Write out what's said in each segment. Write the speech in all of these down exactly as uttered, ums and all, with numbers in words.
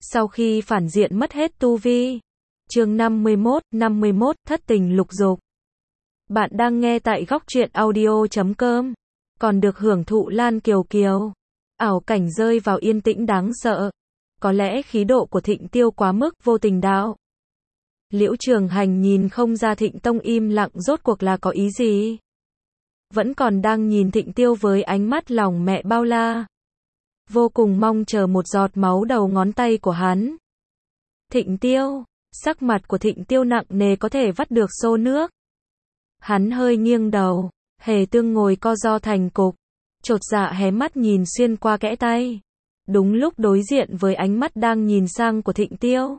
Sau khi phản diện mất hết tu vi. Chương năm mươi mốt, năm mươi mốt, thất tình lục dục. Bạn đang nghe tại góc truyện audio chấm com. Còn được hưởng thụ Lan Kiều Kiều. Ảo cảnh rơi vào yên tĩnh đáng sợ. Có lẽ khí độ của Thịnh Tiêu quá mức vô tình đạo. Liễu Trường Hành nhìn không ra Thịnh Tông im lặng rốt cuộc là có ý gì. Vẫn còn đang nhìn Thịnh Tiêu với ánh mắt lòng mẹ bao la. Vô cùng mong chờ một giọt máu đầu ngón tay của hắn. Thịnh Tiêu, sắc mặt của Thịnh Tiêu nặng nề có thể vắt được xô nước. Hắn hơi nghiêng đầu, Hề Tương ngồi co ro thành cục, chột dạ hé mắt nhìn xuyên qua kẽ tay. Đúng lúc đối diện với ánh mắt đang nhìn sang của Thịnh Tiêu.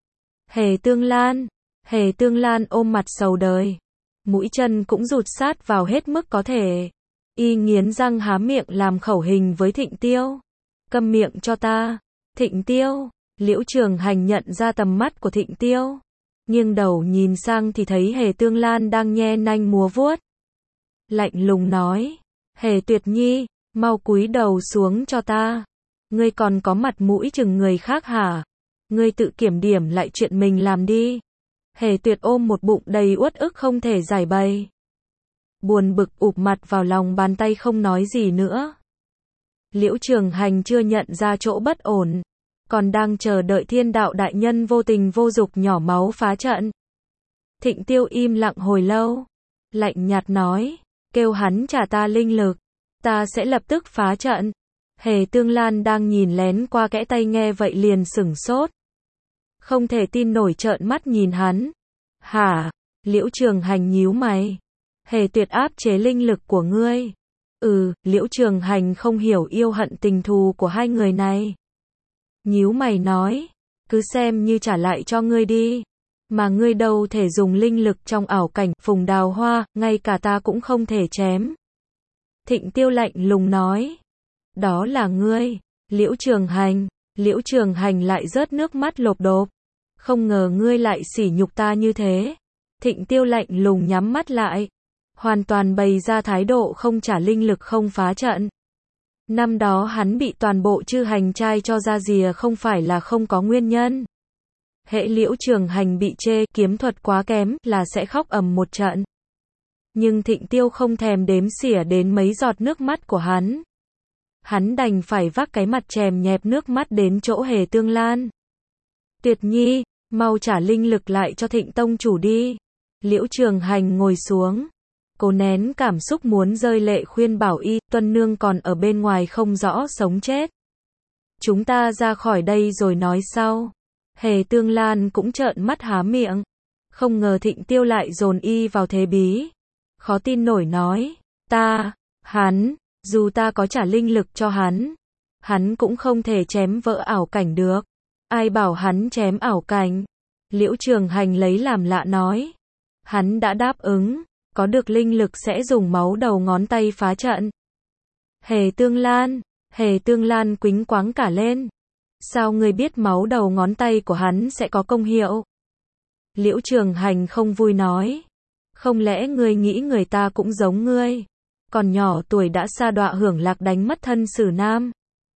Hề Tương Lan, Hề Tương Lan ôm mặt sầu đời, mũi chân cũng rụt sát vào hết mức có thể. Y nghiến răng há miệng làm khẩu hình với Thịnh Tiêu. Câm miệng cho ta. Thịnh Tiêu, Liễu Trường Hành nhận ra tầm mắt của Thịnh Tiêu. Nghiêng đầu nhìn sang thì thấy Hề Tương Lan đang nhe nanh múa vuốt. Lạnh lùng nói, Hề Tuyệt Nhi, mau cúi đầu xuống cho ta. Ngươi còn có mặt mũi chừng người khác hả? Ngươi tự kiểm điểm lại chuyện mình làm đi. Hề Tuyệt ôm một bụng đầy uất ức không thể giải bày. Buồn bực ụp mặt vào lòng bàn tay không nói gì nữa. Liễu Trường Hành chưa nhận ra chỗ bất ổn, còn đang chờ đợi Thiên Đạo đại nhân vô tình vô dục nhỏ máu phá trận. Thịnh Tiêu im lặng hồi lâu, lạnh nhạt nói, kêu hắn trả ta linh lực, ta sẽ lập tức phá trận. Hề Tương Lan đang nhìn lén qua kẽ tay nghe vậy liền sửng sốt. Không thể tin nổi trợn mắt nhìn hắn. Hả? Liễu Trường Hành nhíu mày. Hề Tuyệt áp chế linh lực của ngươi. Ừ, Liễu Trường Hành không hiểu yêu hận tình thù của hai người này. Nhíu mày nói, cứ xem như trả lại cho ngươi đi. Mà ngươi đâu thể dùng linh lực trong ảo cảnh phùng đào hoa, ngay cả ta cũng không thể chém. Thịnh Tiêu lạnh lùng nói, đó là ngươi. Liễu Trường Hành, Liễu Trường Hành lại rớt nước mắt lộp độp. Không ngờ ngươi lại sỉ nhục ta như thế. Thịnh Tiêu lạnh lùng nhắm mắt lại, hoàn toàn bày ra thái độ không trả linh lực không phá trận. Năm đó hắn bị toàn bộ chư hành trai cho ra rìa không phải là không có nguyên nhân. Hễ Liễu Trường Hành bị chê kiếm thuật quá kém là sẽ khóc ầm một trận. Nhưng Thịnh Tiêu không thèm đếm xỉa đến mấy giọt nước mắt của hắn. Hắn đành phải vác cái mặt chèm nhẹp nước mắt đến chỗ Hề Tương Lan. Tuyệt Nhi, mau trả linh lực lại cho Thịnh Tông chủ đi. Liễu Trường Hành ngồi xuống, cố nén cảm xúc muốn rơi lệ khuyên bảo y, Tuân Nương còn ở bên ngoài không rõ sống chết. Chúng ta ra khỏi đây rồi nói sau. Hề Tương Lan cũng trợn mắt há miệng. Không ngờ Thịnh Tiêu lại dồn y vào thế bí. Khó tin nổi nói, ta, hắn, dù ta có trả linh lực cho hắn, hắn cũng không thể chém vỡ ảo cảnh được. Ai bảo hắn chém ảo cảnh? Liễu Trường Hành lấy làm lạ nói. Hắn đã đáp ứng, có được linh lực sẽ dùng máu đầu ngón tay phá trận. Hề Tương Lan, Hề Tương Lan quĩnh quáng cả lên. Sao ngươi biết máu đầu ngón tay của hắn sẽ có công hiệu? Liễu Trường Hành không vui nói. Không lẽ ngươi nghĩ người ta cũng giống ngươi? Còn nhỏ tuổi đã sa đọa hưởng lạc đánh mất thân xử nam.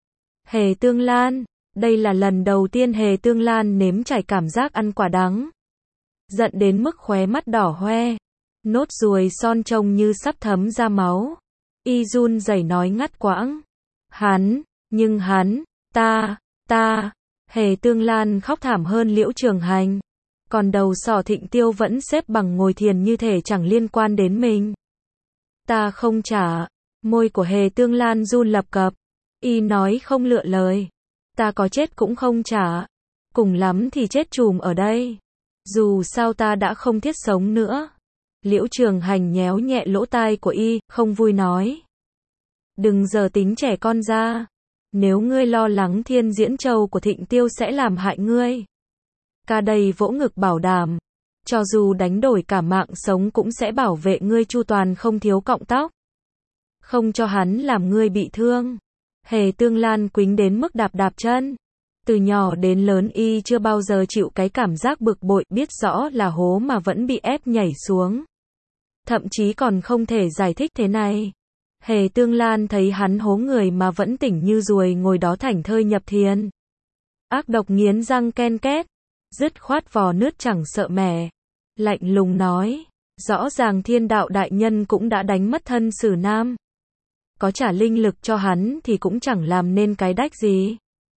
Hề Tương Lan, đây là lần đầu tiên Hề Tương Lan nếm trải cảm giác ăn quả đắng. Giận đến mức khóe mắt đỏ hoe, nốt ruồi son trông như sắp thấm ra máu. Y run rẩy nói ngắt quãng. Hắn, nhưng hắn, ta, ta, Hề Tương Lan khóc thảm hơn Liễu Trường Hành. Còn đầu sỏ Thịnh Tiêu vẫn xếp bằng ngồi thiền như thể chẳng liên quan đến mình. Ta không trả. Môi của Hề Tương Lan run lập cập. Y nói không lựa lời. Ta có chết cũng không trả. Cùng lắm thì chết chùm ở đây. Dù sao ta đã không thiết sống nữa. Liễu Trường Hành nhéo nhẹ lỗ tai của y, không vui nói. Đừng giờ tính trẻ con ra. Nếu ngươi lo lắng Thiên Diễn Châu của Thịnh Tiêu sẽ làm hại ngươi. Ca đây vỗ ngực bảo đảm. Cho dù đánh đổi cả mạng sống cũng sẽ bảo vệ ngươi chu toàn không thiếu cọng tóc. Không cho hắn làm ngươi bị thương. Hề Tương Lan quĩnh đến mức đạp đạp chân. Từ nhỏ đến lớn y chưa bao giờ chịu cái cảm giác bực bội, biết rõ là hố mà vẫn bị ép nhảy xuống. Thậm chí còn không thể giải thích thế này. Hề Tương Lan thấy hắn hố người mà vẫn tỉnh như ruồi ngồi đó thảnh thơi nhập thiền. ác độc nghiến răng ken két, dứt khoát vò nước chẳng sợ mẻ, lạnh lùng nói, rõ ràng thiên đạo đại nhân cũng đã đánh mất thân Sử Nam. Có trả linh lực cho hắn thì cũng chẳng làm nên cái đách gì.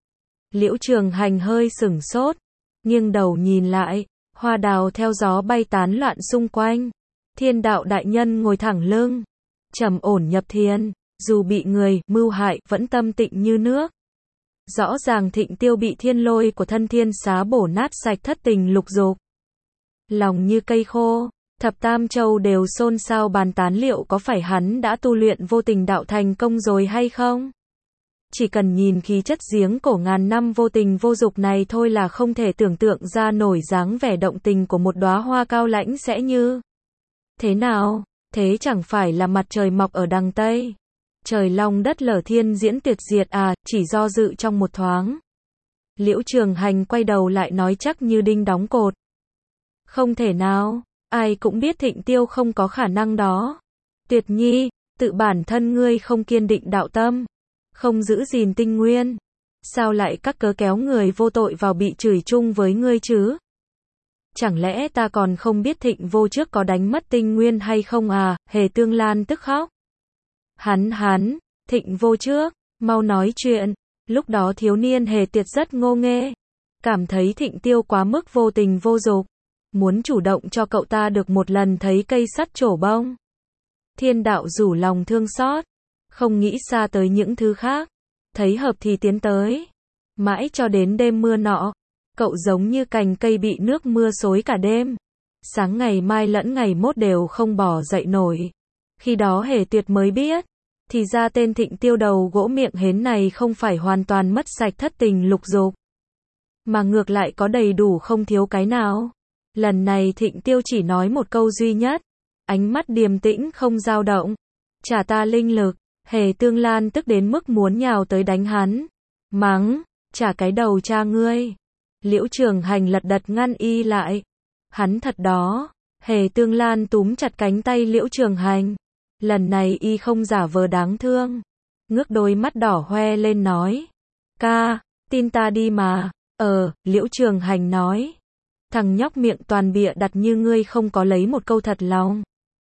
Liễu Trường Hành hơi sửng sốt, nghiêng đầu nhìn lại, hoa đào theo gió bay tán loạn xung quanh. Thiên đạo đại nhân ngồi thẳng lưng, trầm ổn nhập thiền, dù bị người mưu hại vẫn tâm tịnh như nước. Rõ ràng Thịnh Tiêu bị thiên lôi của thân thiên xá bổ nát sạch thất tình lục dục. Lòng như cây khô, thập tam châu đều xôn xao bàn tán liệu có phải hắn đã tu luyện vô tình đạo thành công rồi hay không? Chỉ cần nhìn khí chất giếng cổ ngàn năm vô tình vô dục này thôi là không thể tưởng tượng ra nổi dáng vẻ động tình của một đóa hoa cao lãnh sẽ như thế nào, thế chẳng phải là mặt trời mọc ở đằng Tây. Trời long đất lở thiên diễn tuyệt diệt à, chỉ do dự trong một thoáng. Liễu Trường Hành quay đầu lại nói chắc như đinh đóng cột. Không thể nào, ai cũng biết Thịnh Tiêu không có khả năng đó. Tuyệt nhi, tự bản thân ngươi không kiên định đạo tâm, không giữ gìn tinh nguyên, sao lại các cớ kéo người vô tội vào bị chửi chung với ngươi chứ? Chẳng lẽ ta còn không biết Thịnh Vô trước có đánh mất tinh nguyên hay không à? Hề Tương Lan tức khóc. Hắn hắn, Thịnh Vô trước, mau nói chuyện. Lúc đó thiếu niên Hề Tiệt rất ngô nghê, cảm thấy Thịnh Tiêu quá mức vô tình vô dục, muốn chủ động cho cậu ta được một lần thấy cây sắt trổ bông. Thiên đạo rủ lòng thương xót, không nghĩ xa tới những thứ khác, thấy hợp thì tiến tới. Mãi cho đến đêm mưa nọ, cậu giống như cành cây bị nước mưa xối cả đêm, sáng ngày mai lẫn ngày mốt đều không bỏ dậy nổi. Khi đó Hề Tuyệt mới biết, thì ra tên Thịnh Tiêu đầu gỗ miệng hến này không phải hoàn toàn mất sạch thất tình lục dục, mà ngược lại có đầy đủ không thiếu cái nào. Lần này Thịnh Tiêu chỉ nói một câu duy nhất, ánh mắt điềm tĩnh không dao động. Trả ta linh lực. Hề Tương Lan tức đến mức muốn nhào tới đánh hắn. Mắng, trả cái đầu cha ngươi. Liễu Trường Hành lật đật ngăn y lại. Hắn thật đó. Hề Tương Lan túm chặt cánh tay Liễu Trường Hành. Lần này y không giả vờ đáng thương, ngước đôi mắt đỏ hoe lên nói. Ca, tin ta đi mà. Ờ, Liễu Trường Hành nói. Thằng nhóc miệng toàn bịa đặt như ngươi không có lấy một câu thật lòng.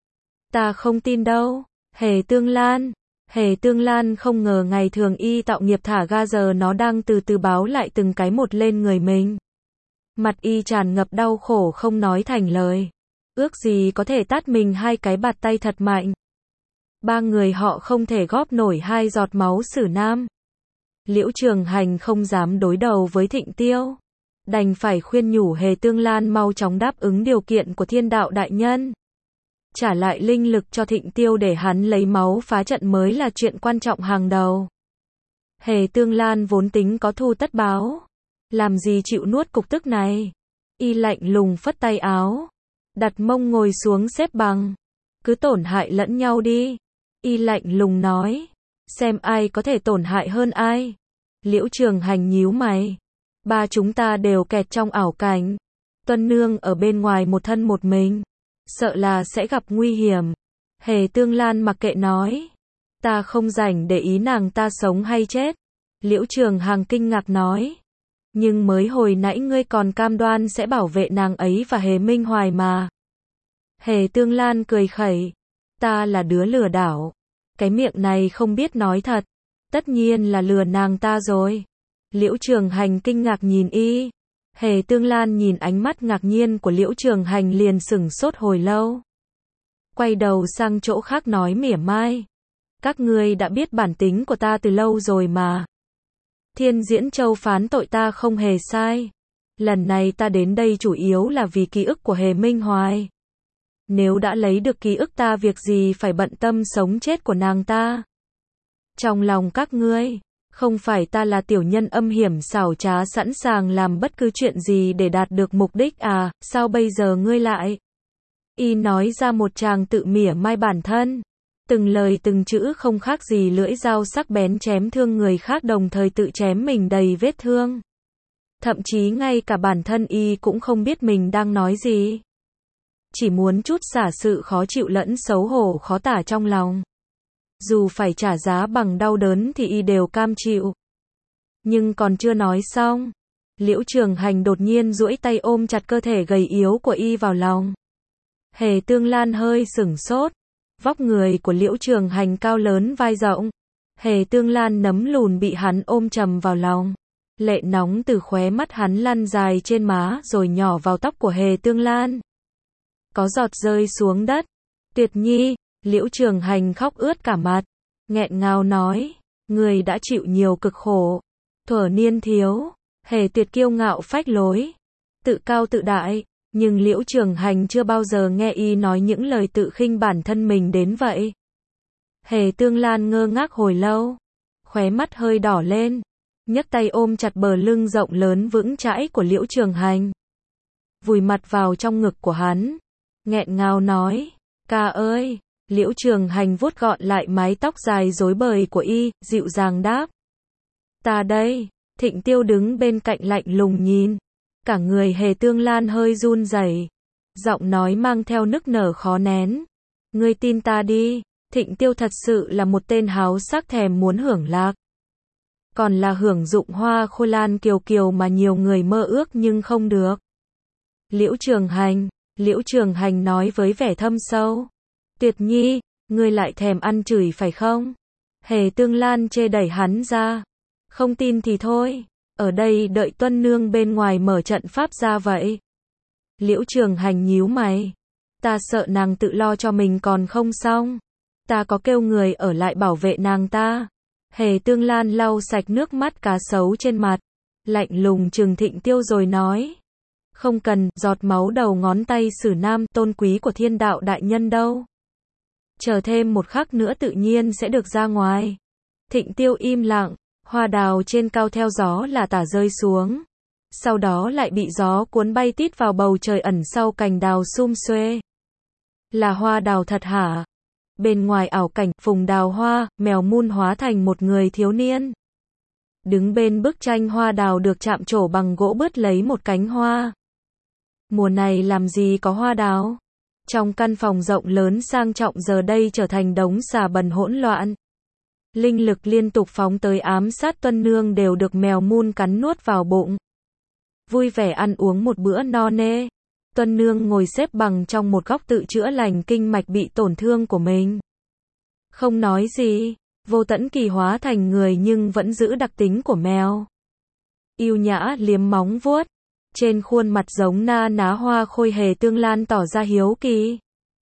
Ta không tin đâu. Hề Tương Lan. Hề Tương Lan không ngờ ngày thường y tạo nghiệp thả ga giờ nó đang từ từ báo lại từng cái một lên người mình. Mặt y tràn ngập đau khổ không nói thành lời. Ước gì có thể tát mình hai cái bạt tay thật mạnh. Ba người họ không thể góp nổi hai giọt máu Sử Nam. Liễu Trường Hành không dám đối đầu với Thịnh Tiêu, đành phải khuyên nhủ Hề Tương Lan mau chóng đáp ứng điều kiện của thiên đạo đại nhân. Trả lại linh lực cho Thịnh Tiêu để hắn lấy máu phá trận mới là chuyện quan trọng hàng đầu. Hề Tương Lan vốn tính có thu tất báo, làm gì chịu nuốt cục tức này. Y lạnh lùng phất tay áo, đặt mông ngồi xuống xếp bằng. Cứ tổn hại lẫn nhau đi. Y lạnh lùng nói, xem ai có thể tổn hại hơn ai. Liễu Trường Hành nhíu mày. Ba chúng ta đều kẹt trong ảo cảnh. Tuân Nương ở bên ngoài một thân một mình, sợ là sẽ gặp nguy hiểm. Hề Tương Lan mặc kệ nói, ta không rảnh để ý nàng ta sống hay chết. Liễu Trường Hành kinh ngạc nói, nhưng mới hồi nãy ngươi còn cam đoan sẽ bảo vệ nàng ấy và Hề Minh Hoài mà. Hề Tương Lan cười khẩy, ta là đứa lừa đảo, cái miệng này không biết nói thật, tất nhiên là lừa nàng ta rồi. Liễu Trường Hành kinh ngạc nhìn y. Hề Tương Lan nhìn ánh mắt ngạc nhiên của Liễu Trường Hành liền sửng sốt hồi lâu. Quay đầu sang chỗ khác nói mỉa mai, các ngươi đã biết bản tính của ta từ lâu rồi mà. Thiên Diễn Châu phán tội ta không hề sai. Lần này ta đến đây chủ yếu là vì ký ức của Hề Minh Hoài. Nếu đã lấy được ký ức ta việc gì phải bận tâm sống chết của nàng ta. Trong lòng các ngươi, không phải ta là tiểu nhân âm hiểm xảo trá sẵn sàng làm bất cứ chuyện gì để đạt được mục đích à, sao bây giờ ngươi lại? Y nói ra một tràng tự mỉa mai bản thân. Từng lời từng chữ không khác gì lưỡi dao sắc bén chém thương người khác đồng thời tự chém mình đầy vết thương. Thậm chí ngay cả bản thân y cũng không biết mình đang nói gì. Chỉ muốn chút xả sự khó chịu lẫn xấu hổ khó tả trong lòng. Dù phải trả giá bằng đau đớn thì y đều cam chịu. Nhưng còn chưa nói xong, Liễu Trường Hành đột nhiên duỗi tay ôm chặt cơ thể gầy yếu của y vào lòng. Hề Tương Lan hơi sửng sốt. Vóc người của Liễu Trường Hành cao lớn vai rộng. Hề Tương Lan nấm lùn bị hắn ôm chầm vào lòng. Lệ nóng từ khóe mắt hắn lăn dài trên má rồi nhỏ vào tóc của Hề Tương Lan. Có giọt rơi xuống đất. Tuyệt Nhi, Liễu Trường Hành khóc ướt cả mặt. Nghẹn ngào nói, người đã chịu nhiều cực khổ. Thuở niên thiếu, Hề Tuyệt kiêu ngạo phách lối. Tự cao tự đại. Nhưng Liễu Trường Hành chưa bao giờ nghe y nói những lời tự khinh bản thân mình đến vậy. Hề Tương Lan ngơ ngác hồi lâu. Khóe mắt hơi đỏ lên. Nhấc tay ôm chặt bờ lưng rộng lớn vững chãi của Liễu Trường Hành. Vùi mặt vào trong ngực của hắn. Nghẹn ngào nói, ca ơi. Liễu Trường Hành vuốt gọn lại mái tóc dài rối bời của y, dịu dàng đáp. Ta đây. Thịnh Tiêu đứng bên cạnh lạnh lùng nhìn. Cả người Hề Tương Lan hơi run rẩy. Giọng nói mang theo nức nở khó nén. Ngươi tin ta đi, Thịnh Tiêu thật sự là một tên háo sắc thèm muốn hưởng lạc. Còn là hưởng dụng hoa khôi lan kiều kiều mà nhiều người mơ ước nhưng không được. Liễu Trường Hành, Liễu Trường Hành nói với vẻ thâm sâu. Tuyệt Nhi, ngươi lại thèm ăn chửi phải không? Hề Tương Lan chê đẩy hắn ra. Không tin thì thôi. Ở đây đợi Tuân Nương bên ngoài mở trận pháp ra vậy. Liễu Trường Hành nhíu mày. Ta sợ nàng tự lo cho mình còn không xong. Ta có kêu người ở lại bảo vệ nàng ta. Hề Tương Lan lau sạch nước mắt cá sấu trên mặt. Lạnh lùng trừng Thịnh Tiêu rồi nói. Không cần, giọt máu đầu ngón tay Sử Nam tôn quý của thiên đạo đại nhân đâu. Chờ thêm một khắc nữa tự nhiên sẽ được ra ngoài. Thịnh Tiêu im lặng. Hoa đào trên cao theo gió là tả rơi xuống. Sau đó lại bị gió cuốn bay tít vào bầu trời ẩn sau cành đào sum xuê. Là hoa đào thật hả? Bên ngoài ảo cảnh, phùng đào hoa, mèo mun hóa thành một người thiếu niên. Đứng bên bức tranh hoa đào được chạm trổ bằng gỗ bứt lấy một cánh hoa. Mùa này làm gì có hoa đào? Trong căn phòng rộng lớn sang trọng giờ đây trở thành đống xà bần hỗn loạn. Linh lực liên tục phóng tới ám sát Tuân Nương đều được mèo mun cắn nuốt vào bụng. Vui vẻ ăn uống một bữa no nê. Tuân Nương ngồi xếp bằng trong một góc tự chữa lành kinh mạch bị tổn thương của mình. Không nói gì, Vô Tẫn Kỳ hóa thành người nhưng vẫn giữ đặc tính của mèo. Yêu nhã liếm móng vuốt. Trên khuôn mặt giống na ná hoa khôi. Hề Tương Lan tỏ ra hiếu kỳ.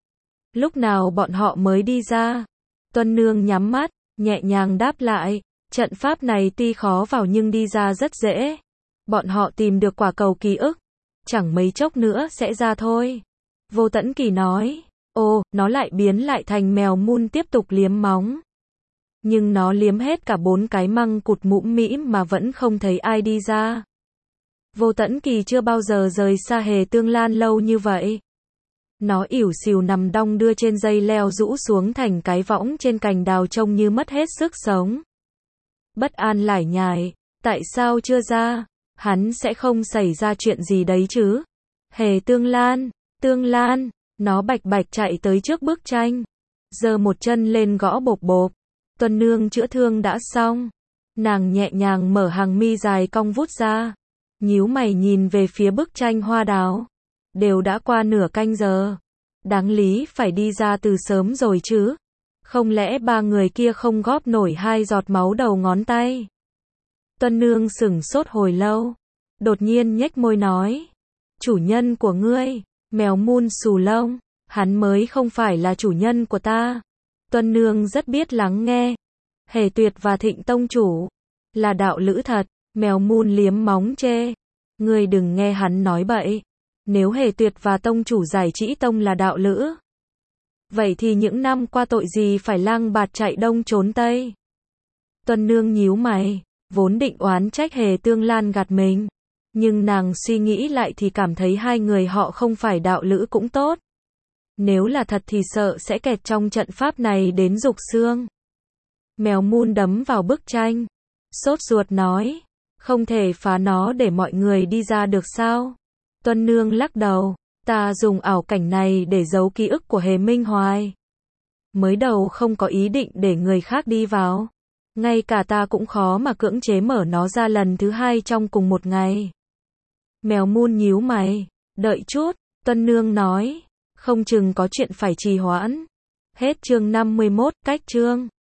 Lúc nào bọn họ mới đi ra? Tuân Nương nhắm mắt. Nhẹ nhàng đáp lại, trận pháp này tuy khó vào nhưng đi ra rất dễ. Bọn họ tìm được quả cầu ký ức. Chẳng mấy chốc nữa sẽ ra thôi. Vô Tẫn Kỳ nói, ồ, nó lại biến lại thành mèo mun tiếp tục liếm móng. Nhưng nó liếm hết cả bốn cái măng cụt mũm mĩm mà vẫn không thấy ai đi ra. Vô Tẫn Kỳ chưa bao giờ rời xa Hề Tương Lan lâu như vậy. Nó ỉu xìu nằm đong đưa trên dây leo rũ xuống thành cái võng trên cành đào trông như mất hết sức sống. Bất an lải nhải, tại sao chưa ra? Hắn sẽ không xảy ra chuyện gì đấy chứ? Hề Tương Lan, Tương Lan, nó bạch bạch chạy tới trước bức tranh. Giơ một chân lên gõ bộp bộp. Tuân Nương chữa thương đã xong. Nàng nhẹ nhàng mở hàng mi dài cong vút ra. Nhíu mày nhìn về phía bức tranh hoa đào. Đều đã qua nửa canh giờ. Đáng lý phải đi ra từ sớm rồi chứ. Không lẽ ba người kia không góp nổi hai giọt máu đầu ngón tay? Tuân Nương sửng sốt hồi lâu. Đột nhiên nhếch môi nói. Chủ nhân của ngươi, mèo mun xù lông. Hắn mới không phải là chủ nhân của ta. Tuân Nương rất biết lắng nghe. Hề Tuyệt và Thịnh Tông Chủ là đạo lữ thật. Mèo mun liếm móng chê. Ngươi đừng nghe hắn nói bậy. Nếu Hề Tuyệt và Tông Chủ Giải Trĩ Tông là đạo lữ, vậy thì những năm qua tội gì phải lang bạt chạy đông trốn tây? Tuân Nương nhíu mày, vốn định oán trách Hề Tương Lan gạt mình, nhưng nàng suy nghĩ lại thì cảm thấy hai người họ không phải đạo lữ cũng tốt. Nếu là thật thì sợ sẽ kẹt trong trận pháp này đến rục xương. Mèo mun đấm vào bức tranh, sốt ruột nói, không thể phá nó để mọi người đi ra được sao? Tuân Nương lắc đầu, ta dùng ảo cảnh này để giấu ký ức của Hề Minh Hoài. Mới đầu không có ý định để người khác đi vào. Ngay cả ta cũng khó mà cưỡng chế mở nó ra lần thứ hai trong cùng một ngày. Mèo mun nhíu mày. Đợi chút, Tân Nương nói. Không chừng có chuyện phải trì hoãn. Hết chương năm mươi mốt, cách chương.